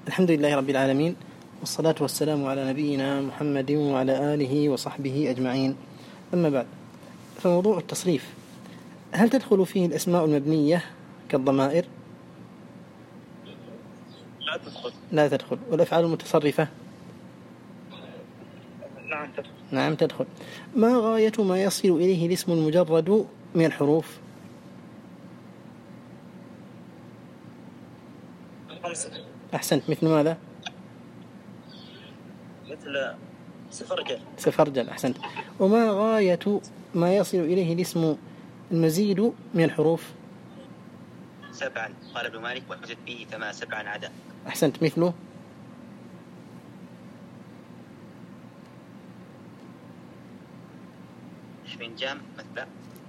الحمد لله رب العالمين، والصلاة والسلام على نبينا محمد وعلى آله وصحبه أجمعين. أما بعد، فموضوع التصريف هل تدخل فيه الأسماء المبنية كالضمائر؟ لا تدخل. والأفعال المتصرفة؟ نعم تدخل. ما غاية ما يصل إليه الاسم المجرد من الحروف؟ أحسنت. مثل ماذا؟ مثل سفرجل. أحسنت. وما غاية ما يصل إليه الاسم المزيد من الحروف؟ 7. قال ابن مالك وحزت به 7 عدا. أحسنت. مثله؟ إحرنجام مثل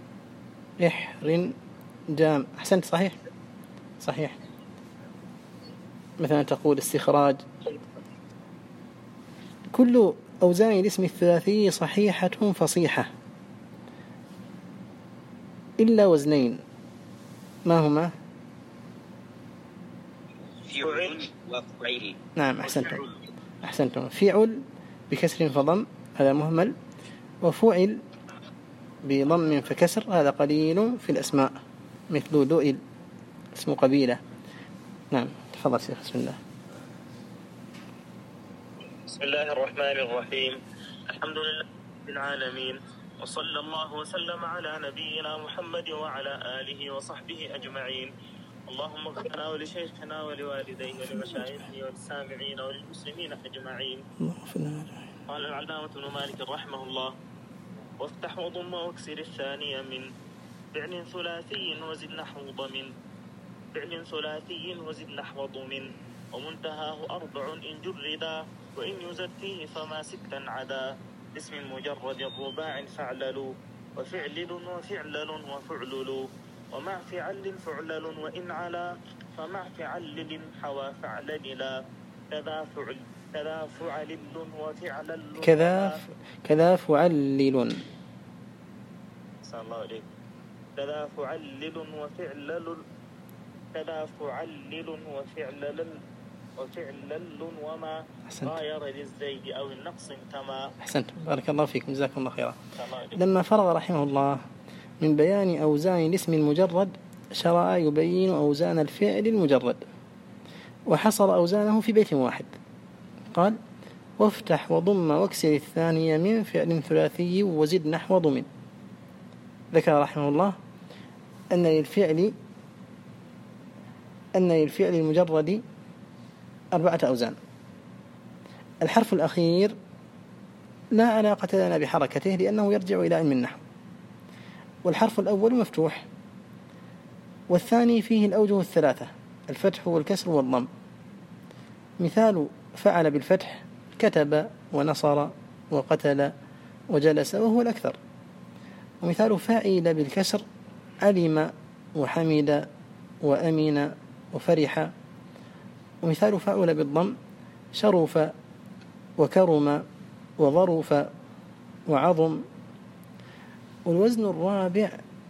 إحرنجام. أحسنت. صحيح. مثلا تقول استخراج. كل أوزان الاسم الثلاثي صحيحة فصيحة إلا وزنين، ما هما؟ فعل وفعل. نعم أحسنتم. فعل بكسر فضم هذا مهمل، وفعل بضم فكسر هذا قليل في الأسماء، مثل دؤل اسم قبيلة. نعم تفضل شيخ. بسم الله الرحمن الرحيم. الحمد لله رب العالمين، وصلى الله وسلم على نبينا محمد وعلى آله وصحبه أجمعين. اللهم اغفر لنا ولشيخنا ولوالديه ولمشايخه وللسامعين وللمسلمين أجمعين. قال العلامة ابن مالك رحمه الله: وافتح وضم واكسر الثانية من فعل ثلاثي وزد نحو ضمن. فعل ثلاثي وزد نحو ضمن، ومنتهاه 4 إن جردا، وإن يزد فيه فما 6 عدا. اسم مجرد الرباع فعلل، وفعلل وفعلل وفعلل، ومع فعل فعلل وإن علا، فمع فعلل حوى فعلل. كذا فعلل وفعلل. كذا فعلل. صلى الله عليه. كذا فعلل وفعلل. كذا فعلل وفعلل وما غاير للزيد أو النقص تما. أحسنت. بارك الله فيكم، جزاكم الله خيرا. لما فرغ رحمه الله من بيان أوزان الاسم المجرد شرع يبين أوزان الفعل المجرد، وحصر أوزانه في بيت واحد. قال: وافتح وضم واكسر الثانية من فعل ثلاثي وزد نحو ضمن. ذكر رحمه الله أن للفعل المجرد 4 أوزان. الحرف الأخير لا علاقة لنا بحركته لأنه يرجع إلى علم النحو، والحرف الأول مفتوح، والثاني فيه الأوجه 3: الفتح والكسر والضم. مثال فعل بالفتح: كتب ونصر وقتل وجلس، وهو الأكثر. ومثال فاعل بالكسر: علم وحمد وأمن وفرح. ومثال فعل بالضم: شرف وكرم وظرف وعظم. والوزن الرابع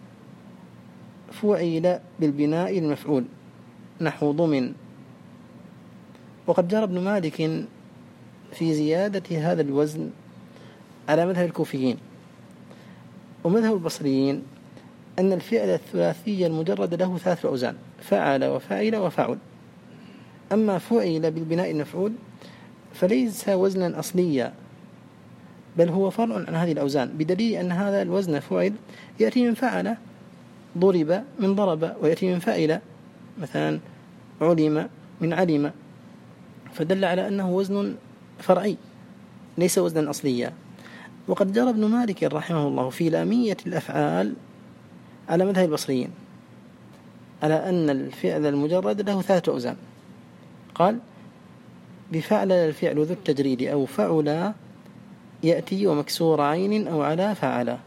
فعل بالبناء المفعول نحو ضمن. وقد جرى ابن مالك في زيادة هذا الوزن على مذهب الكوفيين، ومذهب البصريين أن الفعل الثلاثي المجرد له 3 أوزان: فعل وفاعل وفعل. أما فعل بالبناء المفعول فليس وزنا أصليا، بل هو فرع عن هذه الأوزان، بدليل أن هذا الوزن فعل يأتي من فعل، ضرب من ضرب، ويأتي من فاعل مثلا علم من علم، فدل على أنه وزن فرعي ليس وزنا أصليا. وقد جرى ابن مالك رحمه الله في لامية الأفعال على مذهب البصريين على أن الفعل المجرد له 3 أوزان. قال: بفعل الفعل ذو التجريد أو فعل يأتي ومكسور عين أو على فعل.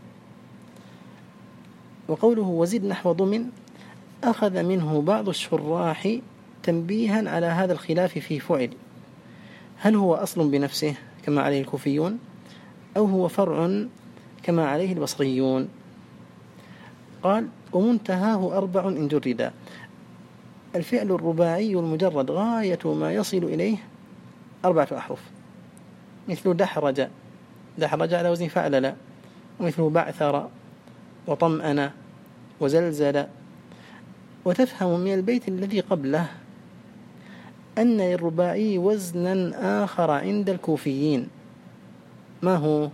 وقوله وزد نحو ضمن أخذ منه بعض الشراح تنبيها على هذا الخلاف في فعل، هل هو أصل بنفسه كما عليه الكوفيون أو هو فرع كما عليه البصريون. قال: ومنتهاه 4 إن جردا. الفعل الرباعي المجرد غاية ما يصل إليه 4 أحرف، مثل دحرج، دحرج على وزن فعلل، ومثل بعثر وطمأن وزلزل. وتفهم من البيت الذي قبله أن للرباعي وزنا آخر عند الكوفيين. ما هو؟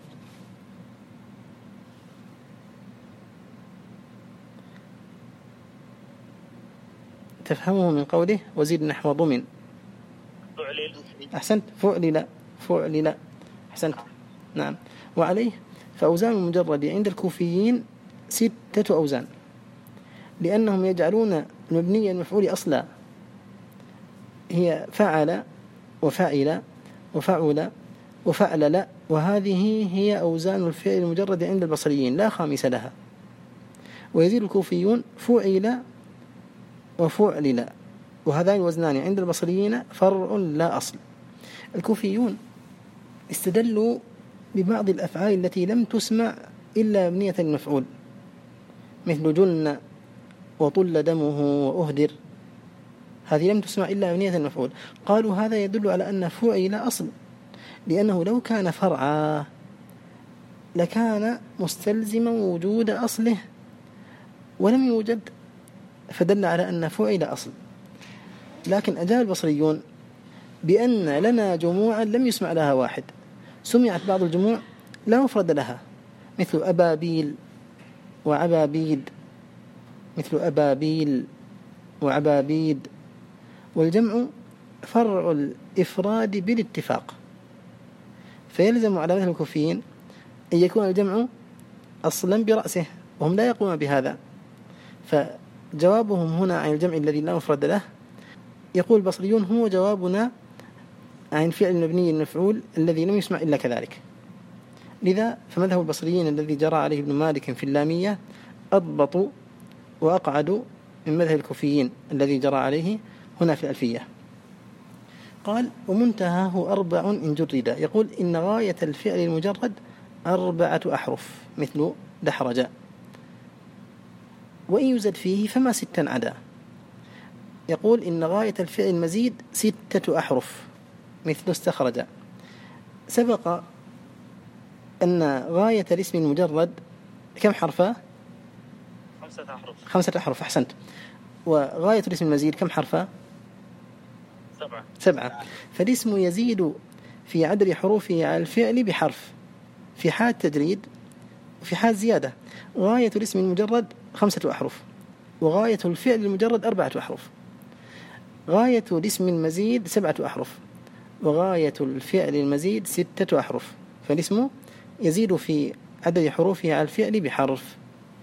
تفهمه من قوله وزيد نحو ضمن. أحسنت، فعلل، فعلل، أحسنت، نعم. وعليه فأوزان المجرد عند الكوفيين 6 أوزان، لأنهم يجعلون المبني المفعول أصلا، هي فعل وفعل وفعل وفعلل، وهذه هي أوزان الفعل المجرد عند البصريين لا خامس لها. ويزيد الكوفيون فعل وفعلل، وهذان الوزنان عند البصريين فرع لا أصل. الكوفيون استدلوا ببعض الأفعال التي لم تسمع إلا مبنية المفعول، مثل جن وطل دمه وأهدر، هذه لم تسمع إلا مبنية المفعول. قالوا هذا يدل على أن فعل أصل، لأنه لو كان فرعا لكان مستلزما وجود أصله ولم يوجد، فدل على أن فعل أصل. لكن أجاب البصريون بأن لنا جموعا لم يسمع لها واحد، سمعت بعض الجموع لا مفرد لها، مثل أبابيل وعبابيد، مثل أبابيل وعبابيد. والجمع فرع الإفراد بالاتفاق، فيلزم على مثل الكوفيين أن يكون الجمع أصلا برأسه، وهم لا يقومون بهذا. فجوابهم هنا عن الجمع الذي لا مفرد له، يقول البصريون هو جوابنا عن فعل المبني المفعول الذي لم يسمع إلا كذلك. لذا فمذهب البصريين الذي جرى عليه ابن مالك في اللامية أضبط وأقعد من مذهب الكوفيين الذي جرى عليه هنا في الألفية. قال ومنتهاه 4 إن جرد، يقول إن غاية الفعل المجرد 4 أحرف مثل دحرج، وإن يزد فيه فما 6 عدا. يقول إن غاية الفعل المزيد 6 أحرف مثل استخرج. سبق أن غاية الاسم المجرد كم حرفا؟ 5 أحرف. 5 أحرف، أحسنت. وغاية الاسم المزيد كم حرفا؟ 7. فالاسم يزيد في عدد حروفه على الفعل بحرف في حال تجريد وفي حال زيادة. غاية الاسم المجرد 5 أحرف، وغاية الفعل المجرد 4 أحرف. غاية الاسم المزيد 7 أحرف، وغاية الفعل المزيد 6 أحرف. فالاسم يزيد في عدد حروفه على الفعل بحرف.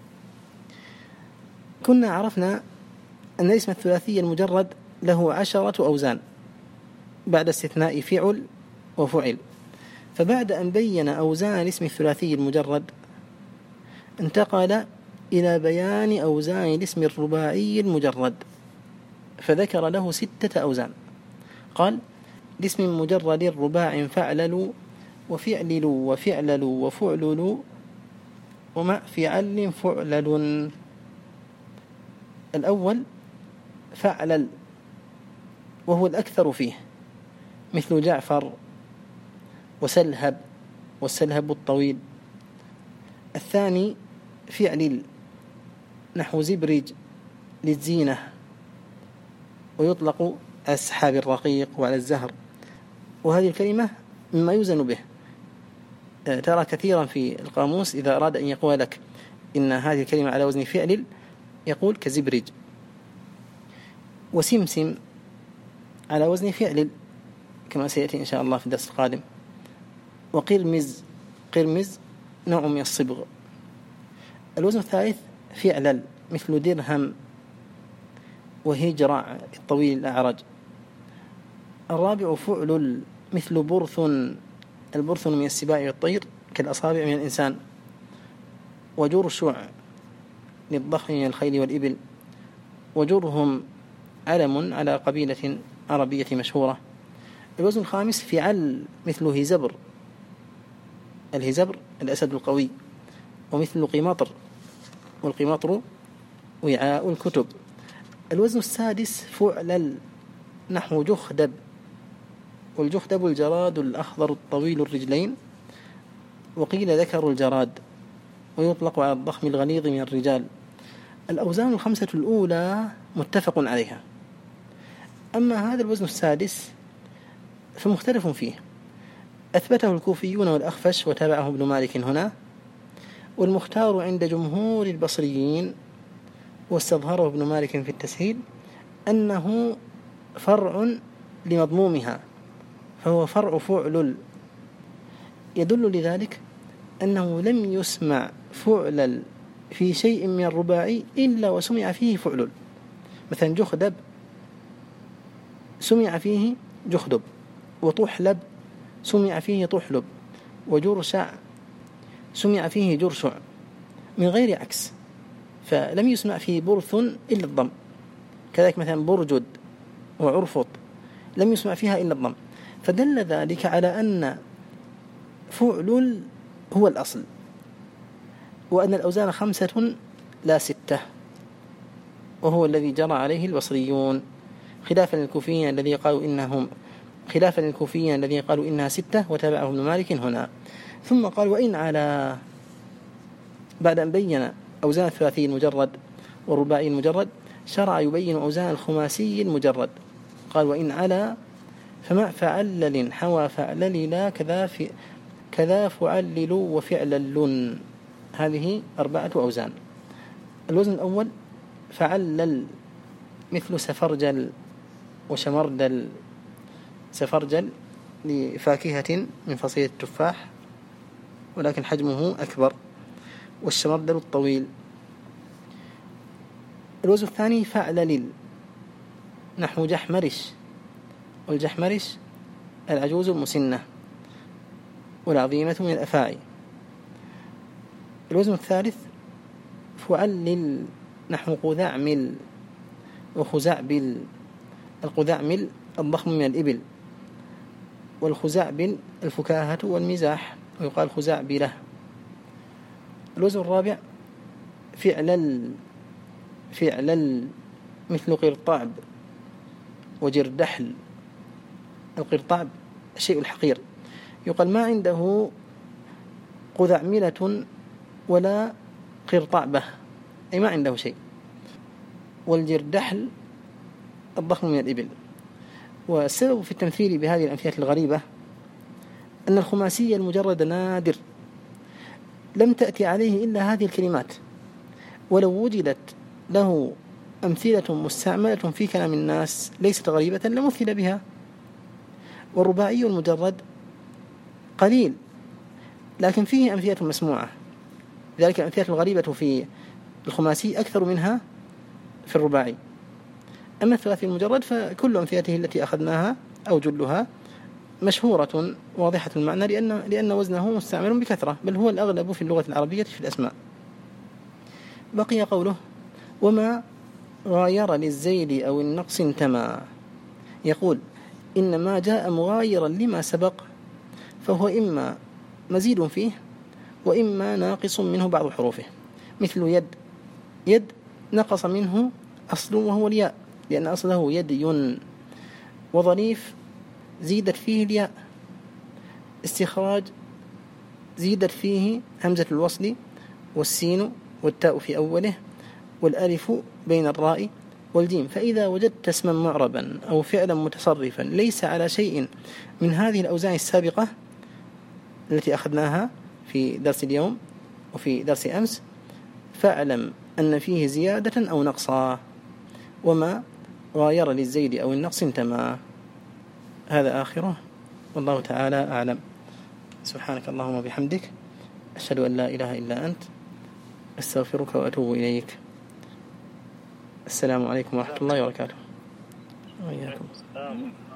كنا عرفنا أن الاسم الثلاثي المجرد له 10 أوزان بعد استثناء فعل وفعل. فبعد أن بين أوزان الاسم الثلاثي المجرد انتقل إلى بيان أوزان الاسم الرباعي المجرد، فذكر له 6 أوزان. قال الاسم مجرد رباع فعلل وفعلل وفعلل وفعلل ومع فعل فعلل. الأول فعلل وهو الأكثر فيه، مثل جعفر وسلهب والسلهب الطويل. الثاني فعلل نحو زبرج للزينة، ويطلق على السحاب الرقيق وعلى الزهر، وهذه الكلمة مما يوزن به. ترى كثيرا في القاموس إذا أراد أن يقول لك إن هذه الكلمة على وزن فعل يقول كزبرج. وسمسم على وزن فعل كما سيأتي إن شاء الله في الدرس القادم. وقرمز، قرمز نوع من الصبغ. الوزن الثالث فعلل مثل درهم وهجرع الطويل الأعرج. الرابع فعلل مثل برثن، البرثن من السباع والطير كالأصابع من الإنسان. وجرشع للضخم من الخيل والإبل. وجرهم علم على قبيلة عربية مشهورة. الوزن الخامس فعل مثل هزبر، الهزبر الأسد القوي. ومثل قمطر، والقمطر وعاء الكتب. الوزن السادس فعلل، نحو جخدب، والجخدب الجراد الأخضر الطويل الرجلين، وقيل ذكر الجراد، ويطلق على الضخم الغليظ من الرجال. الأوزان الخمسة الأولى متفق عليها. أما هذا الوزن السادس فمختلف فيه، أثبته الكوفيون والأخفش وتابعه ابن مالك هنا، والمختار عند جمهور البصريين واستظهره ابن مالك في التسهيل أنه فرع لمضمومها، فهو فرع فعلل. يدل لذلك أنه لم يسمع فعلل في شيء من الرباعي إلا وسمع فيه فعلل. مثلا جخدب سمع فيه جخدب، وطحلب سمع فيه طحلب، وجرشع سمع فيه جرشع، من غير عكس، فلم يسمع فيه برث إلا الضم. كذلك مثلا برجد وعرفط لم يسمع فيها إلا الضم، فدل ذلك على أن فعل هو الأصل، وأن الأوزان خمسة لا ستة، وهو الذي جرى عليه البصريون، خلافا للكوفيين الذي قالوا إنها ستة وتابعه ابن مالك هنا. ثم قال وإن على، بعد أن بين أوزان الثلاثي المجرد والرباعي المجرد شرع يبين أوزان الخماسي المجرد. قال وإن على فمع فعلل حوى فعلل لا كذا فعلل وفعلل، هذه 4 أوزان. الوزن الأول فعلل، مثل سفرجل وشمردل. سفرجل لفاكهة من فصيلة التفاح ولكن حجمه أكبر، والشمردل الطويل. الوزن الثاني فعلل، نحو جحمرش، والجحمرش العجوز المسنة والعظيمة من الأفاعي. الوزن الثالث فعلل، نحو قذعمل وخزعبل. القذعمل الضخم من الإبل، والخزعبل الفكاهة والمزاح، ويقال خزعبلة. الوزن الرابع فعلل، مثل قرطعب وجردحل. القرطعب الشيء الحقير، يقال ما عنده قذعملة ولا قرطعبة، أي ما عنده شيء. والجردحل الضخم من الإبل. والسبب في التمثيل بهذه الأمثلة الغريبة أن الخماسي المجرد نادر، لم تأتي عليه إلا هذه الكلمات، ولو وجدت له أمثلة مستعملة في كلام الناس ليست غريبة لمثل بها. والرباعي المجرد قليل لكن فيه أمثلة مسموعة، لذلك الأمثلة الغريبة في الخماسي أكثر منها في الرباعي. أما الثلاثي المجرد فكل أمثلته التي أخذناها أو جلها مشهورة واضحة المعنى، لأن وزنه مستعمل بكثرة، بل هو الأغلب في اللغة العربية في الأسماء. بقي قوله وما غاير للزيد أو النقص انتمى. يقول إن ما جاء مغايرا لما سبق فهو إما مزيد فيه وإما ناقص منه بعض حروفه، مثل يد نقص منه أصل وهو الياء لأن أصله يد. وظريف زيدت فيه الياء. استخراج زيدت فيه همزة الوصل والسين والتاء في أوله والألف بين الراء والجيم. فإذا وجدت اسما معربا أو فعلا متصرفا ليس على شيء من هذه الأوزان السابقة التي أخذناها في درس اليوم وفي درس أمس، فاعلم أن فيه زيادة أو نقصا. وما غاير للزيد أو النقص انتمى. هذا آخره، والله تعالى أعلم. سبحانك اللهم وبحمدك، أشهد أن لا إله إلا أنت، أستغفرك وأتوب إليك. السلام عليكم ورحمة الله وبركاته. وإياكم.